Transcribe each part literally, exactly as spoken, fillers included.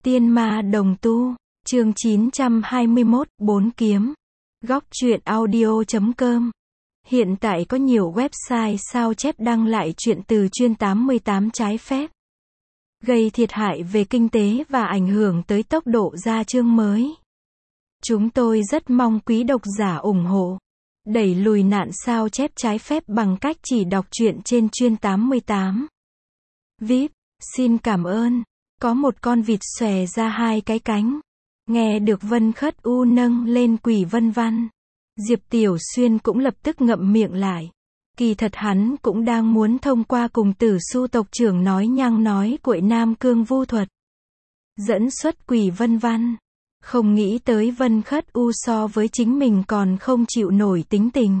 Tiên ma đồng tu, chương chín trăm hai mươi mốt, bốn kiếm. Góc truyện audio chấm com. Hiện tại có nhiều website sao chép đăng lại truyện từ chuyên tám mươi tám trái phép, gây thiệt hại về kinh tế và ảnh hưởng tới tốc độ ra chương mới. Chúng tôi rất mong quý độc giả ủng hộ, đẩy lùi nạn sao chép trái phép bằng cách chỉ đọc truyện trên chuyên tám mươi tám. vê i pê, xin cảm ơn. Có một con vịt xòe ra hai cái cánh. Nghe được Vân Khất U nâng lên Quỷ Vân Văn, Diệp Tiểu Xuyên cũng lập tức ngậm miệng lại. Kỳ thật hắn cũng đang muốn thông qua cùng Tử Su tộc trưởng nói nhăng nói cuội Nam Cương vu thuật, dẫn xuất Quỷ Vân Văn. Không nghĩ tới Vân Khất U so với chính mình còn không chịu nổi tính tình,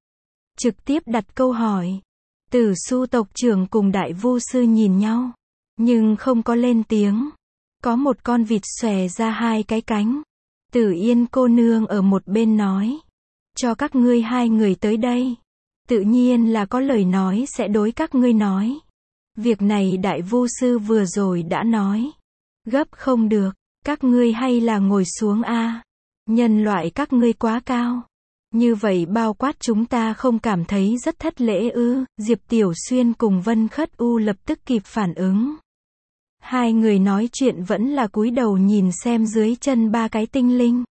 trực tiếp đặt câu hỏi. Tử Su tộc trưởng cùng Đại Vu sư nhìn nhau, nhưng không có lên tiếng. Có một con vịt xòe ra hai cái cánh. Tử Yên cô nương ở một bên nói, cho các ngươi hai người tới đây, tự nhiên là có lời nói sẽ đối các ngươi nói. Việc này Đại Vu sư vừa rồi đã nói, gấp không được, các ngươi hay là ngồi xuống a. Nhân loại các ngươi quá cao, như vậy bao quát chúng ta không cảm thấy rất thất lễ ư? Diệp Tiểu Xuyên cùng Vân Khất U lập tức kịp phản ứng. Hai người nói chuyện vẫn là cúi đầu nhìn xem dưới chân ba cái tinh linh.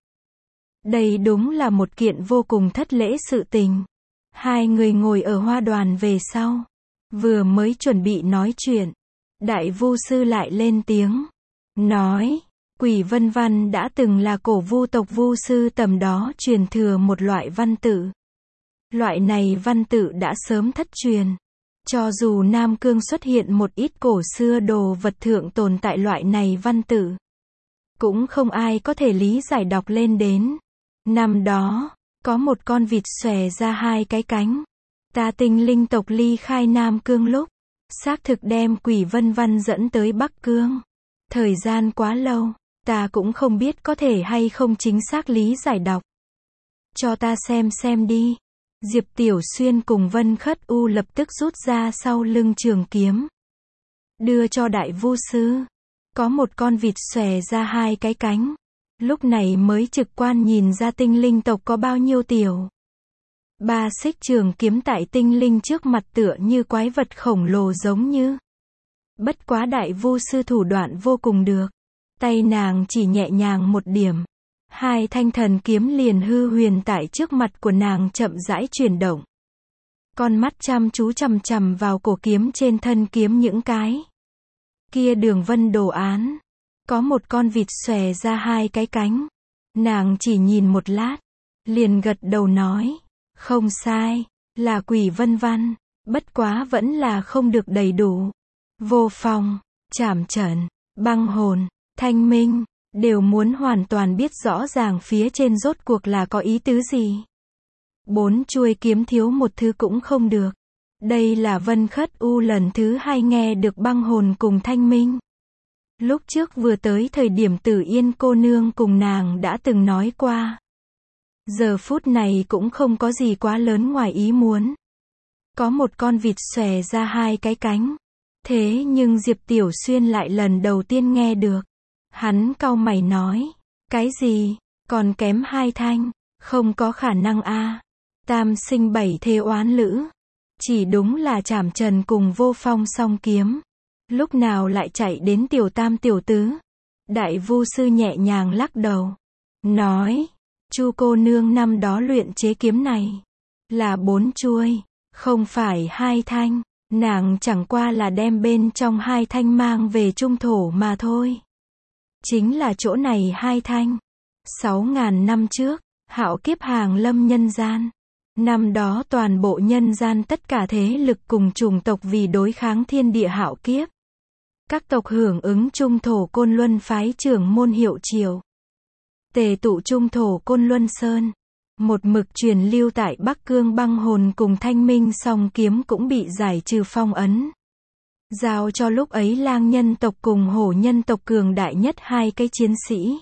Đây đúng là một kiện vô cùng thất lễ sự tình. Hai người ngồi ở hoa đoàn về sau, vừa mới chuẩn bị nói chuyện, Đại Vu sư lại lên tiếng, nói, Quỷ Vân Văn đã từng là cổ vu tộc vu sư tầm đó truyền thừa một loại văn tự. Loại này văn tự đã sớm thất truyền. Cho dù Nam Cương xuất hiện một ít cổ xưa đồ vật thượng tồn tại loại này văn tự, cũng không ai có thể lý giải đọc lên đến. Năm đó, có một con vịt xòe ra hai cái cánh. Ta tinh linh tộc ly khai Nam Cương lúc, xác thực đem Quỷ Vân Văn dẫn tới Bắc Cương. Thời gian quá lâu, ta cũng không biết có thể hay không chính xác lý giải đọc. Cho ta xem xem đi. Diệp Tiểu Xuyên cùng Vân Khất U lập tức rút ra sau lưng trường kiếm, đưa cho Đại Vu sư. Có một con vịt xòe ra hai cái cánh, lúc này mới trực quan nhìn ra tinh linh tộc có bao nhiêu tiểu. Ba xích trường kiếm tại tinh linh trước mặt tựa như quái vật khổng lồ giống như. Bất quá Đại Vu sư thủ đoạn vô cùng được. Tay nàng chỉ nhẹ nhàng một điểm, hai thanh thần kiếm liền hư huyền tại trước mặt của nàng chậm rãi chuyển động. Con mắt chăm chú chằm chằm vào cổ kiếm trên thân kiếm những cái kia đường vân đồ án. Có một con vịt xòe ra hai cái cánh. Nàng chỉ nhìn một lát, liền gật đầu nói, không sai, là Quỷ Vân Văn, bất quá vẫn là không được đầy đủ. Vô phong, trảm trận, băng hồn, thanh minh, đều muốn hoàn toàn biết rõ ràng phía trên rốt cuộc là có ý tứ gì. Bốn chuôi kiếm thiếu một thứ cũng không được. Đây là Vân Khất U lần thứ hai nghe được băng hồn cùng thanh minh. Lúc trước vừa tới thời điểm Tử Yên cô nương cùng nàng đã từng nói qua. Giờ phút này cũng không có gì quá lớn ngoài ý muốn. Có một con vịt xòe ra hai cái cánh. Thế nhưng Diệp Tiểu Xuyên lại lần đầu tiên nghe được. Hắn cau mày nói, cái gì, còn kém hai thanh, không có khả năng a. Tam sinh bảy thê oán lữ, chỉ đúng là Trảm Trần cùng Vô Phong song kiếm, lúc nào lại chạy đến tiểu tam tiểu tứ. Đại Vu sư nhẹ nhàng lắc đầu, nói, Chu cô nương năm đó luyện chế kiếm này, là bốn chuôi, không phải hai thanh, nàng chẳng qua là đem bên trong hai thanh mang về trung thổ mà thôi. Chính là chỗ này hai thanh. Sáu ngàn năm trước, hạo kiếp hàng lâm nhân gian. Năm đó toàn bộ nhân gian tất cả thế lực cùng chủng tộc vì đối kháng thiên địa hạo kiếp. Các tộc hưởng ứng trung thổ Côn Luân phái trưởng môn Hiệu Triều, tề tụ trung thổ Côn Luân Sơn. Một mực truyền lưu tại Bắc Cương băng hồn cùng thanh minh song kiếm cũng bị giải trừ phong ấn. Giao cho lúc ấy lang nhân tộc cùng hổ nhân tộc cường đại nhất hai cái chiến sĩ.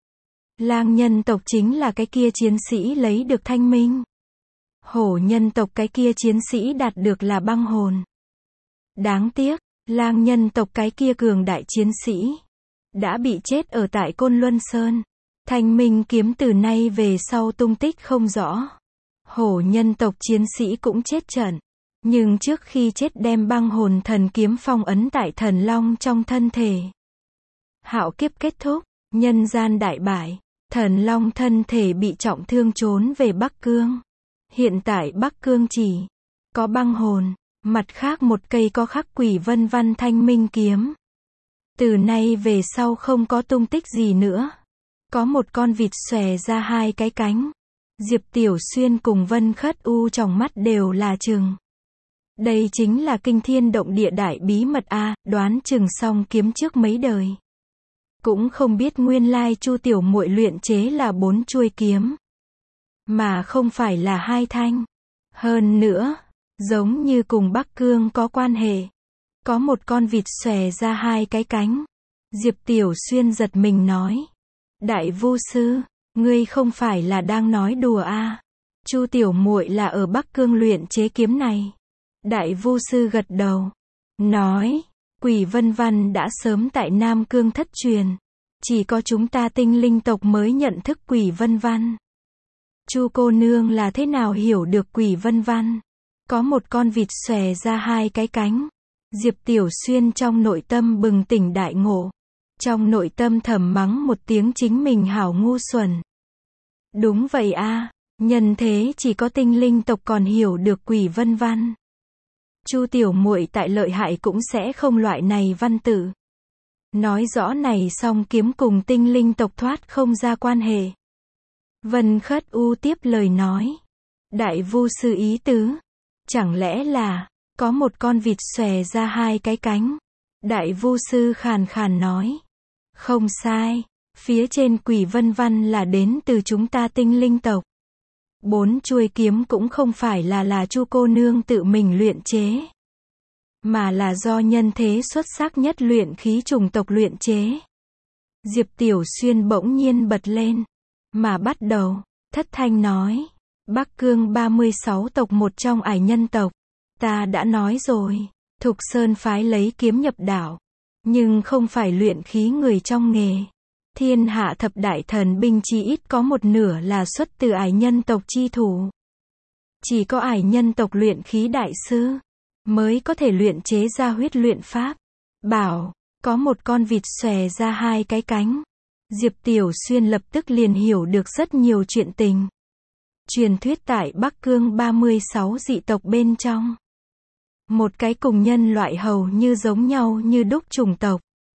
Lang nhân tộc chính là cái kia chiến sĩ lấy được thanh minh. Hổ nhân tộc cái kia chiến sĩ đạt được là băng hồn. Đáng tiếc, lang nhân tộc cái kia cường đại chiến sĩ đã bị chết ở tại Côn Luân Sơn. Thanh Minh kiếm từ nay về sau tung tích không rõ. Hổ nhân tộc chiến sĩ cũng chết trận. Nhưng trước khi chết đem băng hồn thần kiếm phong ấn tại thần long trong thân thể. Hạo kiếp kết thúc, nhân gian đại bại, thần long thân thể bị trọng thương trốn về Bắc Cương. Hiện tại Bắc Cương chỉ có băng hồn, mặt khác một cây có khắc quỷ vân văn thanh minh kiếm. Từ nay về sau không có tung tích gì nữa. Có một con vịt xòe ra hai cái cánh. Diệp Tiểu Xuyên cùng Vân Khất U trong mắt đều là chừng. Đây chính là kinh thiên động địa đại bí mật a, đoán chừng song kiếm trước mấy đời. Cũng không biết nguyên lai Chu tiểu muội luyện chế là bốn chuôi kiếm, mà không phải là hai thanh. Hơn nữa, giống như cùng Bắc Cương có quan hệ. Có một con vịt xòe ra hai cái cánh. Diệp Tiểu Xuyên giật mình nói. Đại Vu sư, ngươi không phải là đang nói đùa a? Chu tiểu muội là ở Bắc Cương luyện chế kiếm này. Đại Vu sư gật đầu, nói, quỷ vân văn đã sớm tại Nam Cương thất truyền. Chỉ có chúng ta tinh linh tộc mới nhận thức quỷ vân văn. Chu cô nương là thế nào hiểu được quỷ vân văn? Có một con vịt xòe ra hai cái cánh. Diệp Tiểu Xuyên trong nội tâm bừng tỉnh đại ngộ. Trong nội tâm thầm mắng một tiếng chính mình hảo ngu xuẩn. Đúng vậy a, nhân thế chỉ có tinh linh tộc còn hiểu được quỷ vân văn. Chu tiểu muội tại lợi hại cũng sẽ không loại này văn tự. Nói rõ này song kiếm cùng tinh linh tộc thoát không ra quan hệ. Vân Khất U tiếp lời nói. Đại Vu sư ý tứ. Chẳng lẽ là, có một con vịt xòe ra hai cái cánh. Đại Vu sư khàn khàn nói. Không sai, phía trên quỷ vân văn là đến từ chúng ta tinh linh tộc. Bốn chuôi kiếm cũng không phải là là Chu cô nương tự mình luyện chế, mà là do nhân thế xuất sắc nhất luyện khí chủng tộc luyện chế. Diệp Tiểu Xuyên bỗng nhiên bật lên, mà bắt đầu, thất thanh nói, Bắc Cương ba mươi sáu tộc một trong ải nhân tộc. Ta đã nói rồi, Thục Sơn phái lấy kiếm nhập đạo, nhưng không phải luyện khí người trong nghề. Thiên hạ thập đại thần binh chi ít có một nửa là xuất từ ải nhân tộc chi thủ. Chỉ có ải nhân tộc luyện khí đại sư mới có thể luyện chế ra huyết luyện pháp. Bảo, có một con vịt xòe ra hai cái cánh. Diệp Tiểu Xuyên lập tức liền hiểu được rất nhiều chuyện tình. Truyền thuyết tại Bắc Cương ba mươi sáu dị tộc bên trong. Một cái cùng nhân loại hầu như giống nhau như đúc chủng tộc.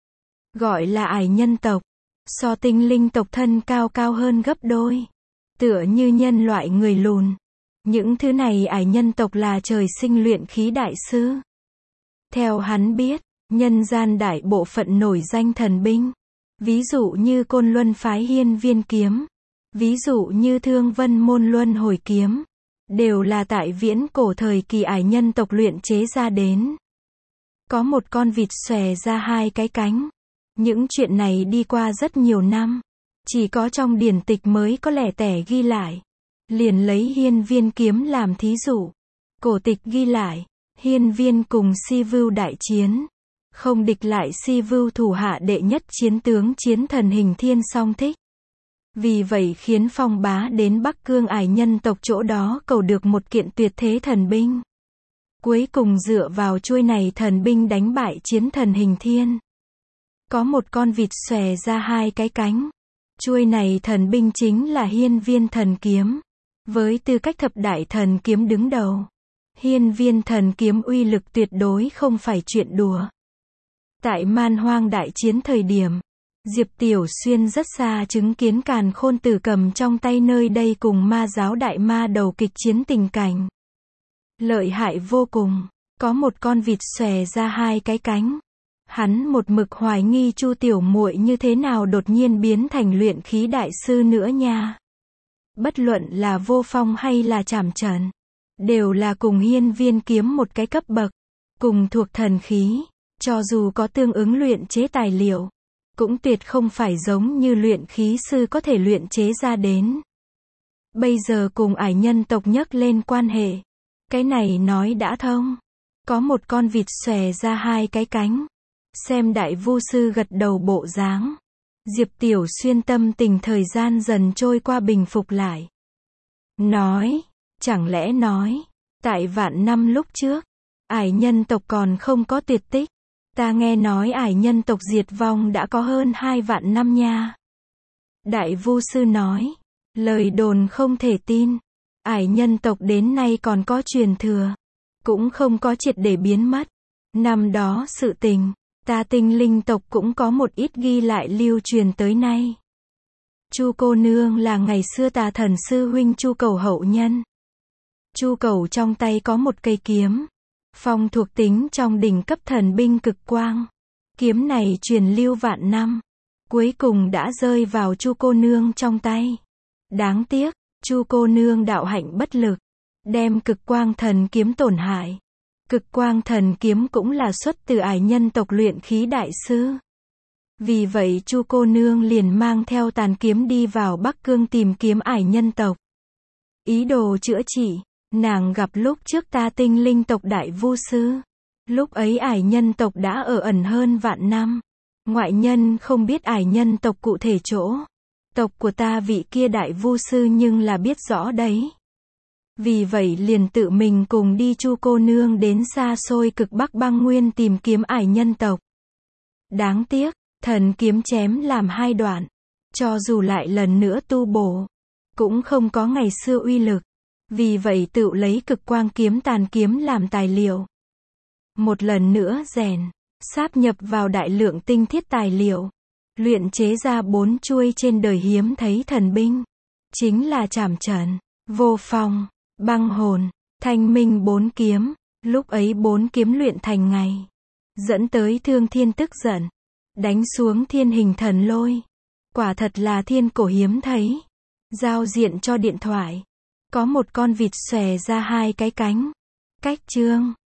Gọi là ải nhân tộc. So tinh linh tộc thân cao cao hơn gấp đôi. Tựa như nhân loại người lùn. Những thứ này ải nhân tộc là trời sinh luyện khí đại sư. Theo hắn biết, nhân gian đại bộ phận nổi danh thần binh. Ví dụ như Côn Luân phái Hiên Viên kiếm. Ví dụ như Thương Vân môn Luân Hồi kiếm. Đều là tại viễn cổ thời kỳ ải nhân tộc luyện chế ra đến. Có một con vịt xòe ra hai cái cánh. Những chuyện này đi qua rất nhiều năm. Chỉ có trong điển tịch mới có lẻ tẻ ghi lại. Liền lấy Hiên Viên kiếm làm thí dụ. Cổ tịch ghi lại, Hiên Viên cùng Si Vưu đại chiến. Không địch lại Si Vưu thủ hạ đệ nhất chiến tướng chiến thần hình thiên song thích. Vì vậy khiến Phong Bá đến Bắc Cương ải nhân tộc chỗ đó cầu được một kiện tuyệt thế thần binh. Cuối cùng dựa vào chuôi này thần binh đánh bại chiến thần hình thiên. Có một con vịt xòe ra hai cái cánh. Chuôi này thần binh chính là Hiên Viên thần kiếm. Với tư cách thập đại thần kiếm đứng đầu. Hiên Viên thần kiếm uy lực tuyệt đối không phải chuyện đùa. Tại Man Hoang đại chiến thời điểm, Diệp Tiểu Xuyên rất xa chứng kiến Càn Khôn Tử cầm trong tay nơi đây cùng ma giáo đại ma đầu kịch chiến tình cảnh. Lợi hại vô cùng, có một con vịt xòe ra hai cái cánh. Hắn một mực hoài nghi Chu tiểu muội như thế nào đột nhiên biến thành luyện khí đại sư nữa nha. Bất luận là Vô Phong hay là Trảm Trần, đều là cùng Hiên Viên kiếm một cái cấp bậc, cùng thuộc thần khí, cho dù có tương ứng luyện chế tài liệu, cũng tuyệt không phải giống như luyện khí sư có thể luyện chế ra đến. Bây giờ cùng ải nhân tộc nhắc lên quan hệ, cái này nói đã thông. Có một con vịt xòe ra hai cái cánh. Xem đại vu sư gật đầu bộ dáng. Diệp Tiểu Xuyên tâm tình thời gian dần trôi qua bình phục lại. Nói, chẳng lẽ nói, tại vạn năm lúc trước, ải nhân tộc còn không có tuyệt tích. Ta nghe nói ải nhân tộc diệt vong đã có hơn hai vạn năm nha. Đại vu sư nói, lời đồn không thể tin. Ải nhân tộc đến nay còn có truyền thừa, cũng không có triệt để biến mất. Năm đó sự tình, ta tinh linh tộc cũng có một ít ghi lại lưu truyền tới nay. Chu cô nương là ngày xưa tà thần sư huynh Chu Cầu hậu nhân. Chu Cầu trong tay có một cây kiếm, phong thuộc tính trong đỉnh cấp thần binh cực quang. Kiếm này truyền lưu vạn năm, cuối cùng đã rơi vào Chu cô nương trong tay. Đáng tiếc, Chu cô nương đạo hạnh bất lực, đem cực quang thần kiếm tổn hại. Cực quang thần kiếm cũng là xuất từ ải nhân tộc luyện khí đại sư. Vì vậy Chu cô nương liền mang theo tàn kiếm đi vào Bắc Cương tìm kiếm ải nhân tộc. Ý đồ chữa trị, nàng gặp lúc trước ta tinh linh tộc đại vu sư. Lúc ấy ải nhân tộc đã ở ẩn hơn vạn năm. Ngoại nhân không biết ải nhân tộc cụ thể chỗ. Tộc của ta vị kia đại vu sư nhưng là biết rõ đấy. Vì vậy liền tự mình cùng đi Chu cô nương đến xa xôi cực Bắc băng nguyên tìm kiếm ải nhân tộc. Đáng tiếc, thần kiếm chém làm hai đoạn. Cho dù lại lần nữa tu bổ, cũng không có ngày xưa uy lực. Vì vậy tự lấy cực quang kiếm tàn kiếm làm tài liệu. Một lần nữa rèn, sáp nhập vào đại lượng tinh thiết tài liệu. Luyện chế ra bốn chuôi trên đời hiếm thấy thần binh. Chính là Trảm Trận, Vô Phong, Băng Hồn, Thanh Minh bốn kiếm. Lúc ấy bốn kiếm luyện thành ngày, dẫn tới Thương Thiên tức giận, đánh xuống thiên hình thần lôi. Quả thật là thiên cổ hiếm thấy. Giao diện cho điện thoại, có một con vịt xòe ra hai cái cánh. Cách chương